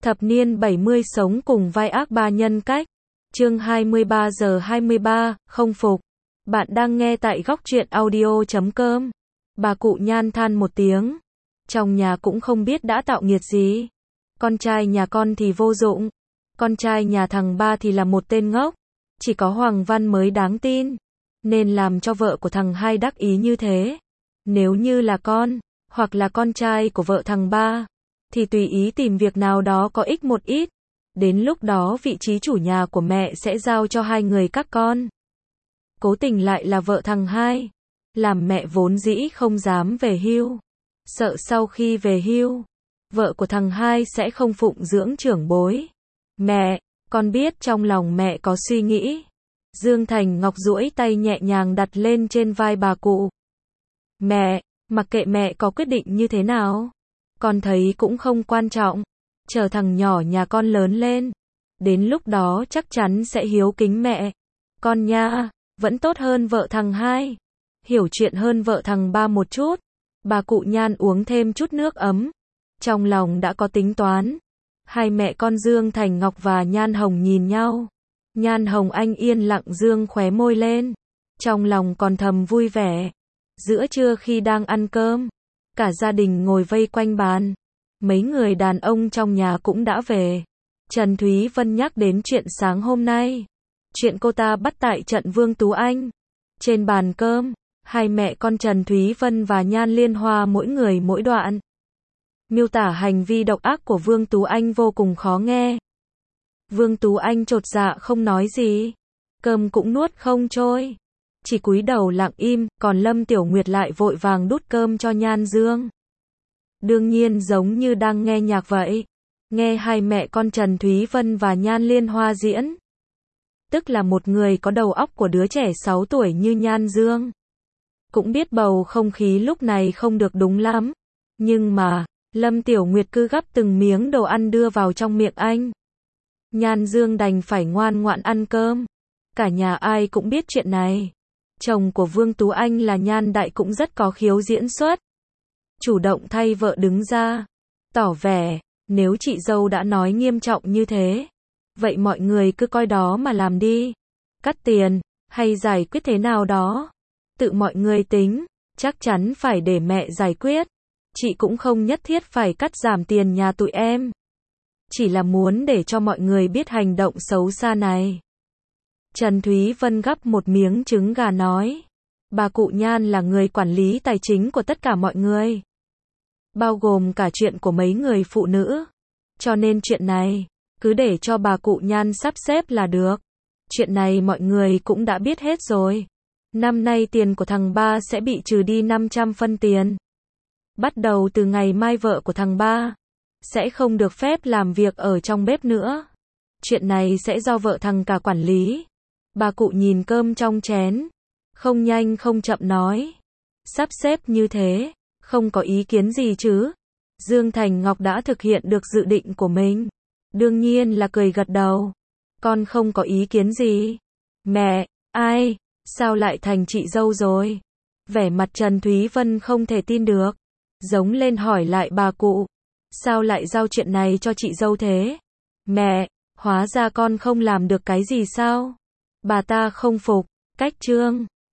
Thập niên 70 sống cùng vai ác ba nhân cách. Chương 23 giờ 23, không phục. Bạn đang nghe tại góc truyện audio.com. Bà cụ Nhan than một tiếng. Trong nhà cũng không biết đã tạo nghiệt gì. Con trai nhà con thì vô dụng. Con trai nhà thằng ba thì là một tên ngốc. Chỉ có Hoàng Văn mới đáng tin. Nên làm cho vợ của thằng hai đắc ý như thế. Nếu như là con, hoặc là con trai của vợ thằng ba, thì tùy ý tìm việc nào đó có ích một ít. Đến lúc đó vị trí chủ nhà của mẹ sẽ giao cho hai người các con. Cố tình lại là vợ thằng hai. Làm mẹ vốn dĩ không dám về hưu. Sợ sau khi về hưu, vợ của thằng hai sẽ không phụng dưỡng trưởng bối. Mẹ, con biết trong lòng mẹ có suy nghĩ. Dương Thành Ngọc duỗi tay nhẹ nhàng đặt lên trên vai bà cụ. Mẹ, mặc kệ mẹ có quyết định như thế nào, con thấy cũng không quan trọng. Chờ thằng nhỏ nhà con lớn lên, đến lúc đó chắc chắn sẽ hiếu kính mẹ. Con nha, vẫn tốt hơn vợ thằng hai. Hiểu chuyện hơn vợ thằng ba một chút. Bà cụ Nhan uống thêm chút nước ấm. Trong lòng đã có tính toán. Hai mẹ con Dương Thành Ngọc và Nhan Hồng nhìn nhau. Nhan Hồng Anh yên lặng dương khóe môi lên. Trong lòng còn thầm vui vẻ. Giữa trưa khi đang ăn cơm, cả gia đình ngồi vây quanh bàn. Mấy người đàn ông trong nhà cũng đã về. Trần Thúy Vân nhắc đến chuyện sáng hôm nay. Chuyện cô ta bắt tại trận Vương Tú Anh. Trên bàn cơm, hai mẹ con Trần Thúy Vân và Nhan Liên Hoa mỗi người mỗi đoạn. Miêu tả hành vi độc ác của Vương Tú Anh vô cùng khó nghe. Vương Tú Anh chột dạ không nói gì. Cơm cũng nuốt không trôi. Chỉ cúi đầu lặng im, còn Lâm Tiểu Nguyệt lại vội vàng đút cơm cho Nhan Dương. Đương nhiên giống như đang nghe nhạc vậy. Nghe hai mẹ con Trần Thúy Vân và Nhan Liên Hoa diễn. Tức là một người có đầu óc của đứa trẻ 6 tuổi như Nhan Dương. Cũng biết bầu không khí lúc này không được đúng lắm. Nhưng mà, Lâm Tiểu Nguyệt cứ gắp từng miếng đồ ăn đưa vào trong miệng anh. Nhan Dương đành phải ngoan ngoãn ăn cơm. Cả nhà ai cũng biết chuyện này. Chồng của Vương Tú Anh là Nhan Đại cũng rất có khiếu diễn xuất. Chủ động thay vợ đứng ra. Tỏ vẻ, nếu chị dâu đã nói nghiêm trọng như thế, vậy mọi người cứ coi đó mà làm đi. Cắt tiền, hay giải quyết thế nào đó. Tự mọi người tính, chắc chắn phải để mẹ giải quyết. Chị cũng không nhất thiết phải cắt giảm tiền nhà tụi em. Chỉ là muốn để cho mọi người biết hành động xấu xa này. Trần Thúy Vân gắp một miếng trứng gà nói. Bà cụ Nhan là người quản lý tài chính của tất cả mọi người. Bao gồm cả chuyện của mấy người phụ nữ. Cho nên chuyện này, cứ để cho bà cụ Nhan sắp xếp là được. Chuyện này mọi người cũng đã biết hết rồi. Năm nay tiền của thằng ba sẽ bị trừ đi 500 phân tiền. Bắt đầu từ ngày mai vợ của thằng ba sẽ không được phép làm việc ở trong bếp nữa. Chuyện này sẽ do vợ thằng cả quản lý. Bà cụ nhìn cơm trong chén. Không nhanh không chậm nói. Sắp xếp như thế, không có ý kiến gì chứ. Dương Thành Ngọc đã thực hiện được dự định của mình. Đương nhiên là cười gật đầu. Con không có ý kiến gì. Mẹ, ai, sao lại thành chị dâu rồi? Vẻ mặt Trần Thúy Vân không thể tin được. Giống lên hỏi lại bà cụ. Sao lại giao chuyện này cho chị dâu thế? Mẹ, hóa ra con không làm được cái gì sao? Bà ta không phục. Cách trương.